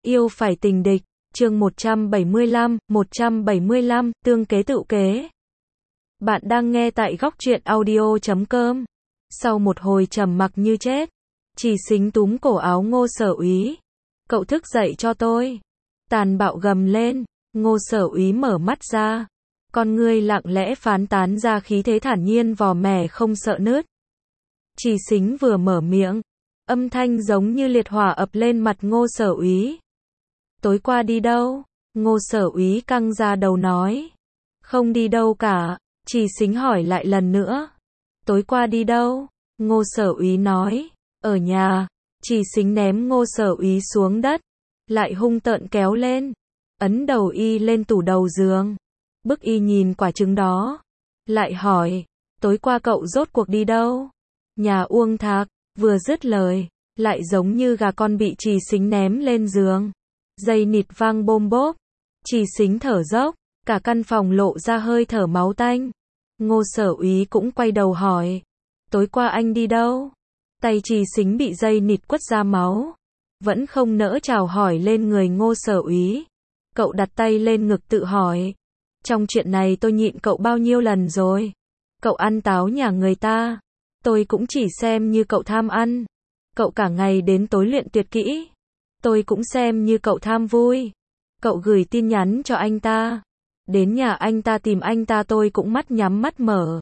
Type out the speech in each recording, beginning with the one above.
Yêu phải tình địch, chương 175, tương kế tự kế. Bạn đang nghe tại góc truyện audio.com. Sau một hồi trầm mặc như chết, Chỉ Xính túm cổ áo Ngô Sở Úy. Cậu thức dậy cho tôi. Tàn bạo gầm lên. Ngô Sở Úy mở mắt ra. Con ngươi lặng lẽ phán tán ra khí thế thản nhiên vò mẻ không sợ nứt. Chỉ Xính vừa mở miệng, âm thanh giống như liệt hỏa ập lên mặt Ngô Sở Úy. Tối qua đi đâu? Ngô Sở Úy căng ra đầu nói. Không đi đâu cả. Chỉ Xính hỏi lại lần nữa. Tối qua đi đâu? Ngô Sở Úy nói. Ở nhà. Chỉ Xính ném Ngô Sở Úy xuống đất. Lại hung tợn kéo lên. Ấn đầu y lên tủ đầu giường. Bức y nhìn quả trứng đó. Lại hỏi. Tối qua cậu rốt cuộc đi đâu? Nhà Uông Thạc. Vừa dứt lời. Lại giống như gà con bị Chỉ Xính ném lên giường. Dây nịt vang bôm bốp. Chỉ Xính thở dốc. Cả căn phòng lộ ra hơi thở máu tanh. Ngô Sở Úy cũng quay đầu hỏi. Tối qua anh đi đâu? Tay Chỉ Xính bị dây nịt quất ra máu. Vẫn không nỡ chào hỏi lên người Ngô Sở Úy. Cậu đặt tay lên ngực tự hỏi. Trong chuyện này tôi nhịn cậu bao nhiêu lần rồi? Cậu ăn táo nhà người ta. Tôi cũng chỉ xem như cậu tham ăn. Cậu cả ngày đến tối luyện tuyệt kỹ. Tôi cũng xem như cậu tham vui. Cậu gửi tin nhắn cho anh ta. Đến nhà anh ta tìm anh ta tôi cũng mắt nhắm mắt mở.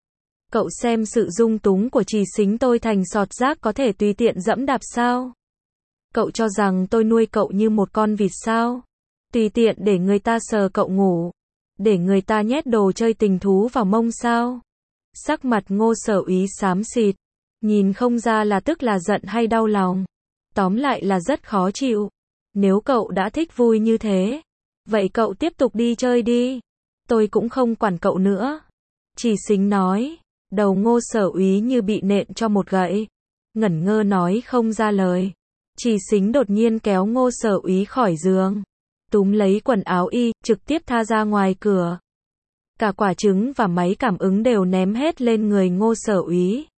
Cậu xem sự dung túng của Chỉ Xính tôi thành sọt rác có thể tùy tiện dẫm đạp sao? Cậu cho rằng tôi nuôi cậu như một con vịt sao? Tùy tiện để người ta sờ cậu ngủ. Để người ta nhét đồ chơi tình thú vào mông sao? Sắc mặt Ngô Sở Úy xám xịt. Nhìn không ra là tức là giận hay đau lòng. Tóm lại là rất khó chịu. Nếu cậu đã thích vui như thế, vậy cậu tiếp tục đi chơi đi. Tôi cũng không quản cậu nữa. Chỉ Xính nói. Đầu Ngô Sở Úy như bị nện cho một gậy. Ngẩn ngơ nói không ra lời. Chỉ Xính đột nhiên kéo Ngô Sở Úy khỏi giường. Túm lấy quần áo y, trực tiếp tha ra ngoài cửa. Cả quả trứng và máy cảm ứng đều ném hết lên người Ngô Sở Úy.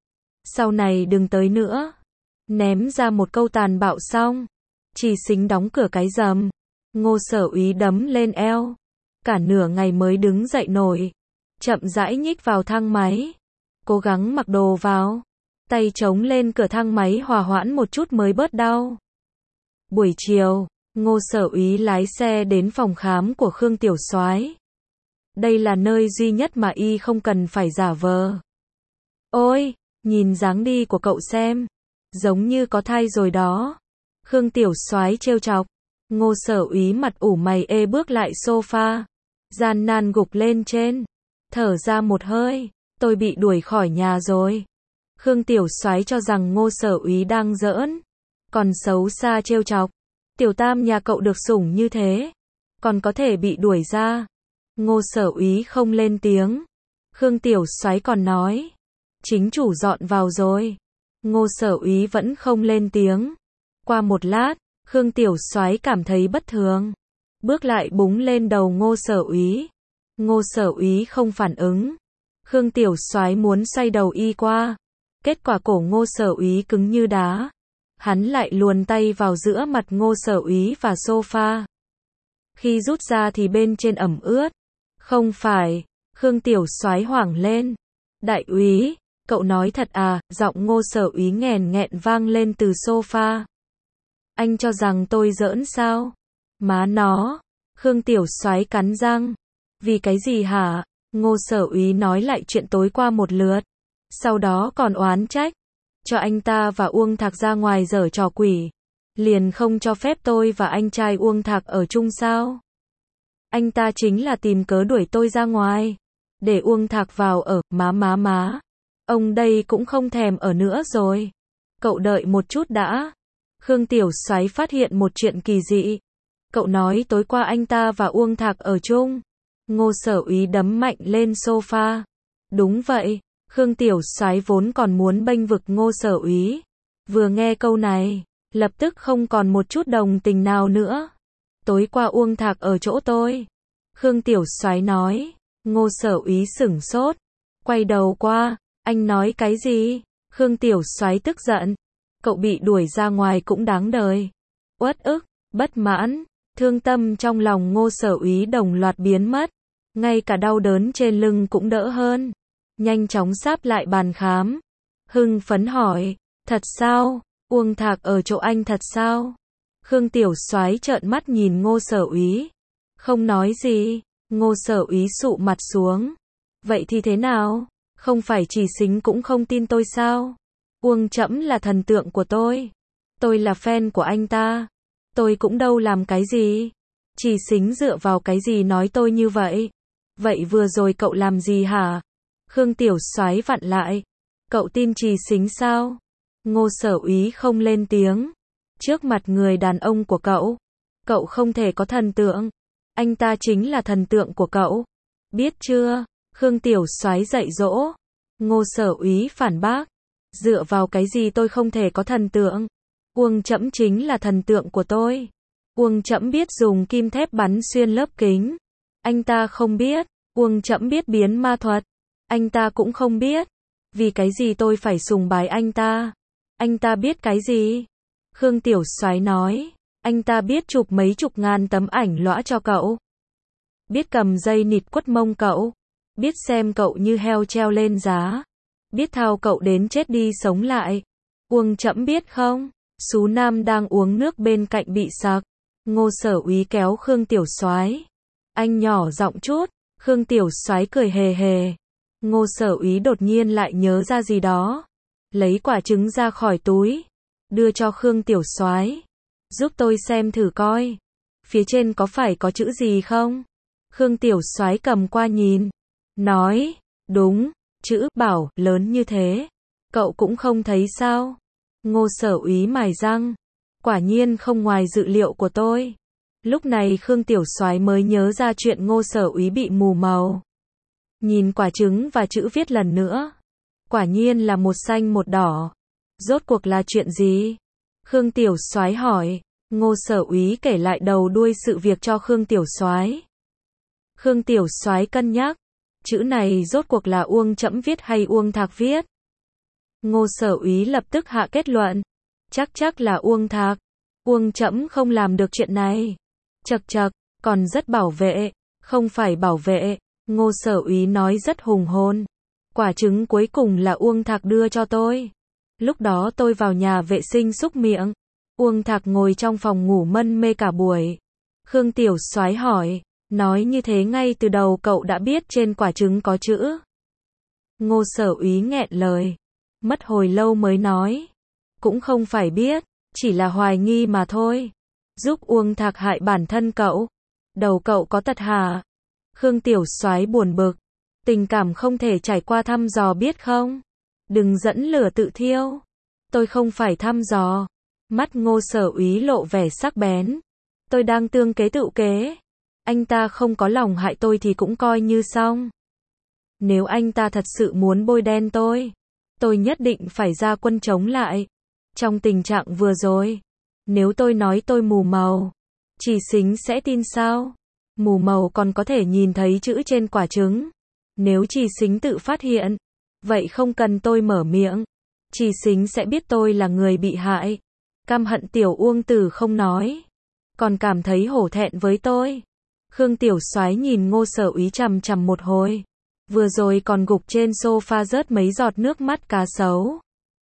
Sau này đừng tới nữa. Ném ra một câu tàn bạo xong. Chỉ Xính đóng cửa cái rầm. Ngô Sở Úy đấm lên eo. Cả nửa ngày mới đứng dậy nổi. Chậm rãi nhích vào thang máy. Cố gắng mặc đồ vào. Tay chống lên cửa thang máy hòa hoãn một chút mới bớt đau. Buổi chiều, Ngô Sở Úy lái xe đến phòng khám của Khương Tiểu Soái. Đây là nơi duy nhất mà y không cần phải giả vờ. Ôi, nhìn dáng đi của cậu xem. Giống như có thai rồi đó. Khương Tiểu Soái trêu chọc. Ngô Sở Úy mặt ủ mày ê bước lại sofa. Gian nan gục lên trên. Thở ra một hơi. Tôi bị đuổi khỏi nhà rồi. Khương Tiểu Soái cho rằng Ngô Sở Úy đang giỡn. Còn xấu xa trêu chọc. Tiểu tam nhà cậu được sủng như thế. Còn có thể bị đuổi ra. Ngô Sở Úy không lên tiếng. Khương Tiểu Soái còn nói. Chính chủ dọn vào rồi. Ngô Sở Úy vẫn không lên tiếng. Qua một lát, Khương Tiểu Soái cảm thấy bất thường. Bước lại búng lên đầu Ngô Sở Úy. Ngô Sở Úy không phản ứng. Khương Tiểu Soái muốn xoay đầu y qua. Kết quả cổ Ngô Sở Úy cứng như đá. Hắn lại luồn tay vào giữa mặt Ngô Sở Úy và sofa. Khi rút ra thì bên trên ẩm ướt. Không phải. Khương Tiểu Soái hoảng lên. Đại úy, cậu nói thật à? Giọng Ngô Sở Úy nghèn nghẹn vang lên từ sofa. Anh cho rằng tôi giỡn sao? Má nó. Khương Tiểu Soái cắn răng. Vì cái gì hả? Ngô Sở Úy nói lại chuyện tối qua một lượt. Sau đó còn oán trách. Cho anh ta và Uông Thạc ra ngoài giở trò quỷ. Liền không cho phép tôi và anh trai Uông Thạc ở chung sao? Anh ta chính là tìm cớ đuổi tôi ra ngoài. Để Uông Thạc vào ở, má. Ông đây cũng không thèm ở nữa rồi. Cậu đợi một chút đã. Khương Tiểu Soái phát hiện một chuyện kỳ dị. Cậu nói tối qua anh ta và Uông Thạc ở chung. Ngô Sở Úy đấm mạnh lên sofa. Đúng vậy. Khương Tiểu Soái vốn còn muốn bênh vực Ngô Sở Úy. Vừa nghe câu này, lập tức không còn một chút đồng tình nào nữa. Tối qua Uông Thạc ở chỗ tôi. Khương Tiểu Soái nói. Ngô Sở Úy sửng sốt. Quay đầu qua. Anh nói cái gì? Khương Tiểu Soái tức giận. Cậu bị đuổi ra ngoài cũng đáng đời. Uất ức. Bất mãn, thương tâm trong lòng Ngô Sở Úy đồng loạt biến mất, ngay cả đau đớn trên lưng cũng đỡ hơn. Nhanh chóng sáp lại bàn khám. Hưng phấn hỏi, thật sao? Uông Thạc ở chỗ anh thật sao? Khương Tiểu Soái trợn mắt nhìn Ngô Sở Úy, không nói gì. Ngô Sở Úy sụ mặt xuống. Vậy thì thế nào? Không phải Chỉ Sính cũng không tin tôi sao? Uông Trẫm là thần tượng của tôi là fan của anh ta. Tôi cũng đâu làm cái gì. Chỉ Sính dựa vào cái gì nói tôi như vậy? Vậy vừa rồi cậu làm gì hả? Khương Tiểu Soái vặn lại. Cậu tin Chỉ Sính sao? Ngô Sở Úy không lên tiếng. Trước mặt người đàn ông của cậu không thể có thần tượng. Anh ta chính là thần tượng của cậu. Biết chưa? Khương Tiểu Soái dạy dỗ. Ngô Sở Úy phản bác. Dựa vào cái gì tôi không thể có thần tượng? Uông Trẫm chính là thần tượng của tôi. Uông Trẫm biết dùng kim thép bắn xuyên lớp kính. Anh ta không biết. Uông Trẫm biết biến ma thuật. Anh ta cũng không biết. Vì cái gì tôi phải sùng bái anh ta? Anh ta biết cái gì? Khương Tiểu Soái nói. Anh ta biết chụp mấy chục ngàn tấm ảnh lõa cho cậu. Biết cầm dây nịt quất mông cậu. Biết xem cậu như heo treo lên giá. Biết thao cậu đến chết đi sống lại. Uông Trẫm biết không? Sú Nam đang uống nước bên cạnh bị sặc. Ngô Sở Úy kéo Khương Tiểu Soái. Anh nhỏ giọng chút. Khương Tiểu Soái cười hề hề. Ngô Sở Úy đột nhiên lại nhớ ra gì đó. Lấy quả trứng ra khỏi túi. Đưa cho Khương Tiểu Soái. Giúp tôi xem thử coi. Phía trên có phải có chữ gì không? Khương Tiểu Soái cầm qua nhìn. Nói. Đúng. Chữ bảo lớn như thế. Cậu cũng không thấy sao? Ngô Sở Úy mài răng. Quả nhiên không ngoài dự liệu của tôi. Lúc này Khương Tiểu Soái mới nhớ ra chuyện Ngô Sở Úy bị mù màu. Nhìn quả trứng và chữ viết lần nữa. Quả nhiên là một xanh một đỏ. Rốt cuộc là chuyện gì? Khương Tiểu Soái hỏi. Ngô Sở Úy kể lại đầu đuôi sự việc cho Khương Tiểu Soái. Khương Tiểu Soái cân nhắc. Chữ này rốt cuộc là Uông Trẫm viết hay Uông Thạc viết? Ngô Sở Úy lập tức hạ kết luận. Chắc là Uông Thạc. Uông Trẫm không làm được chuyện này. Chậc chậc, còn rất bảo vệ. Không phải bảo vệ. Ngô Sở Úy nói rất hùng hồn. Quả trứng cuối cùng là Uông Thạc đưa cho tôi. Lúc đó tôi vào nhà vệ sinh xúc miệng. Uông Thạc ngồi trong phòng ngủ mân mê cả buổi. Khương Tiểu Soái hỏi. Nói như thế ngay từ đầu cậu đã biết trên quả trứng có chữ. Ngô Sở Úy nghẹn lời. Mất hồi lâu mới nói. Cũng không phải biết. Chỉ là hoài nghi mà thôi. Giúp Uông Thạc hại bản thân cậu. Đầu cậu có tật hả? Khương Tiểu Soái buồn bực. Tình cảm không thể trải qua thăm dò biết không? Đừng dẫn lửa tự thiêu. Tôi không phải thăm dò. Mắt Ngô Sở Úy lộ vẻ sắc bén. Tôi đang tương kế tựu kế. Anh ta không có lòng hại tôi thì cũng coi như xong. Nếu anh ta thật sự muốn bôi đen tôi nhất định phải ra quân chống lại. Trong tình trạng vừa rồi, nếu tôi nói tôi mù màu, Chỉ Sính sẽ tin sao? Mù màu còn có thể nhìn thấy chữ trên quả trứng. Nếu Chỉ Sính tự phát hiện, vậy không cần tôi mở miệng. Chỉ Sính sẽ biết tôi là người bị hại. Căm hận tiểu Uông Tử không nói, còn cảm thấy hổ thẹn với tôi. Khương Tiểu Soái nhìn Ngô Sở Úy chằm chằm một hồi. Vừa rồi còn gục trên sofa rớt mấy giọt nước mắt cá sấu.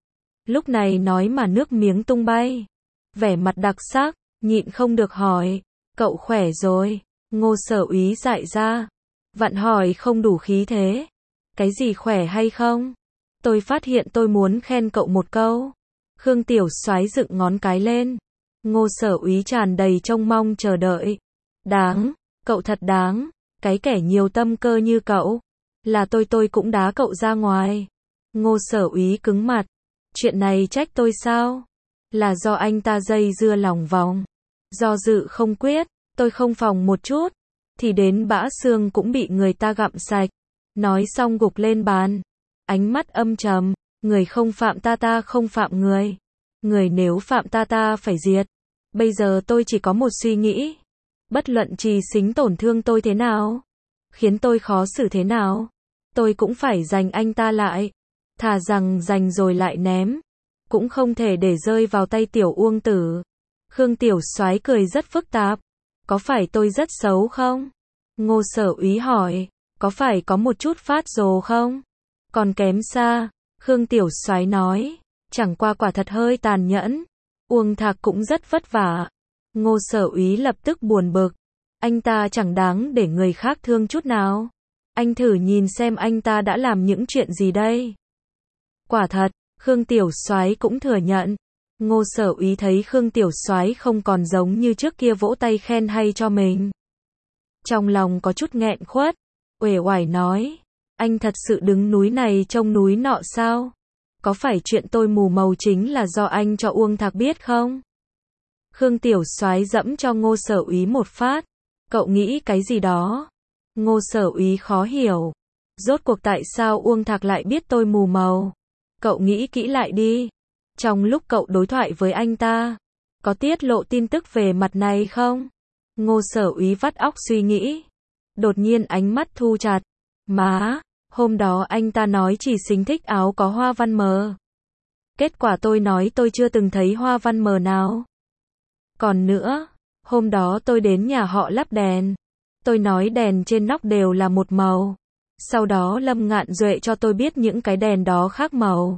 Lúc này nói mà nước miếng tung bay. Vẻ mặt đặc sắc, nhịn không được hỏi. Cậu khỏe rồi? Ngô Sở Úy dại ra. Vặn hỏi không đủ khí thế. Cái gì khỏe hay không? Tôi phát hiện tôi muốn khen cậu một câu. Khương Tiểu Soái dựng ngón cái lên. Ngô Sở Úy tràn đầy trông mong chờ đợi. Đáng, cậu thật đáng. Cái kẻ nhiều tâm cơ như cậu. Là tôi cũng đá cậu ra ngoài. Ngô Sở Úy cứng mặt. Chuyện này trách tôi sao? Là do anh ta dây dưa lòng vòng. Do dự không quyết, tôi không phòng một chút. Thì đến bã xương cũng bị người ta gặm sạch. Nói xong gục lên bàn. Ánh mắt âm trầm. Người không phạm ta không phạm người. Người nếu phạm ta phải diệt. Bây giờ tôi chỉ có một suy nghĩ. Bất luận Chỉ Sính tổn thương tôi thế nào, khiến tôi khó xử thế nào, tôi cũng phải giành anh ta lại. Thà rằng giành rồi lại ném, cũng không thể để rơi vào tay tiểu Uông Tử. Khương Tiểu Soái cười rất phức tạp. Có phải tôi rất xấu không? Ngô Sở Úy hỏi. Có phải có một chút phát rồ không? Còn kém xa. Khương Tiểu Soái nói. Chẳng qua quả thật hơi tàn nhẫn. Uông Thạc cũng rất vất vả. Ngô Sở Úy lập tức buồn bực. Anh ta chẳng đáng để người khác thương chút nào. Anh thử nhìn xem anh ta đã làm những chuyện gì đây. Quả thật, Khương Tiểu Soái cũng thừa nhận. Ngô Sở Úy thấy Khương Tiểu Soái không còn giống như trước kia vỗ tay khen hay cho mình. Trong lòng có chút nghẹn khuất, uể oải nói, anh thật sự đứng núi này trông núi nọ sao? Có phải chuyện tôi mù màu chính là do anh cho Uông Thạc biết không? Khương Tiểu Soái dẫm cho Ngô Sở Úy một phát. Cậu nghĩ cái gì đó? Ngô Sở Úy khó hiểu. Rốt cuộc tại sao Uông Thạc lại biết tôi mù màu? Cậu nghĩ kỹ lại đi. Trong lúc cậu đối thoại với anh ta, có tiết lộ tin tức về mặt này không? Ngô Sở Úy vắt óc suy nghĩ. Đột nhiên ánh mắt thu chặt. Má, hôm đó anh ta nói Chỉ Sính thích áo có hoa văn mờ. Kết quả tôi nói tôi chưa từng thấy hoa văn mờ nào. Còn nữa, hôm đó tôi đến nhà họ lắp đèn. Tôi nói đèn trên nóc đều là một màu. Sau đó Lâm Ngạn Duệ cho tôi biết những cái đèn đó khác màu.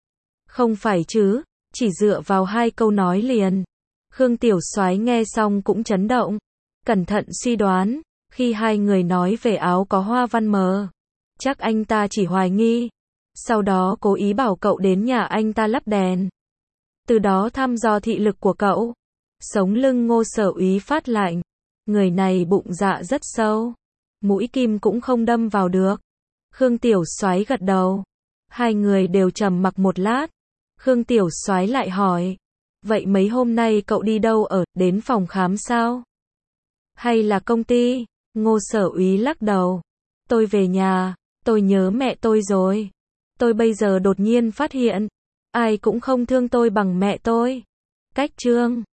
Không phải chứ, chỉ dựa vào 2 câu nói liền. Khương Tiểu Soái nghe xong cũng chấn động. Cẩn thận suy đoán, khi 2 người nói về áo có hoa văn mờ, chắc anh ta chỉ hoài nghi. Sau đó cố ý bảo cậu đến nhà anh ta lắp đèn. Từ đó thăm dò thị lực của cậu. Sống lưng Ngô Sở Úy phát lạnh. Người này bụng dạ rất sâu. Mũi kim cũng không đâm vào được. Khương Tiểu Soái gật đầu. 2 người đều trầm mặc một lát. Khương Tiểu Soái lại hỏi. Vậy mấy hôm nay cậu đi đâu ở, đến phòng khám sao? Hay là công ty? Ngô Sở Úy lắc đầu. Tôi về nhà, tôi nhớ mẹ tôi rồi. Tôi bây giờ đột nhiên phát hiện, ai cũng không thương tôi bằng mẹ tôi. Cách chương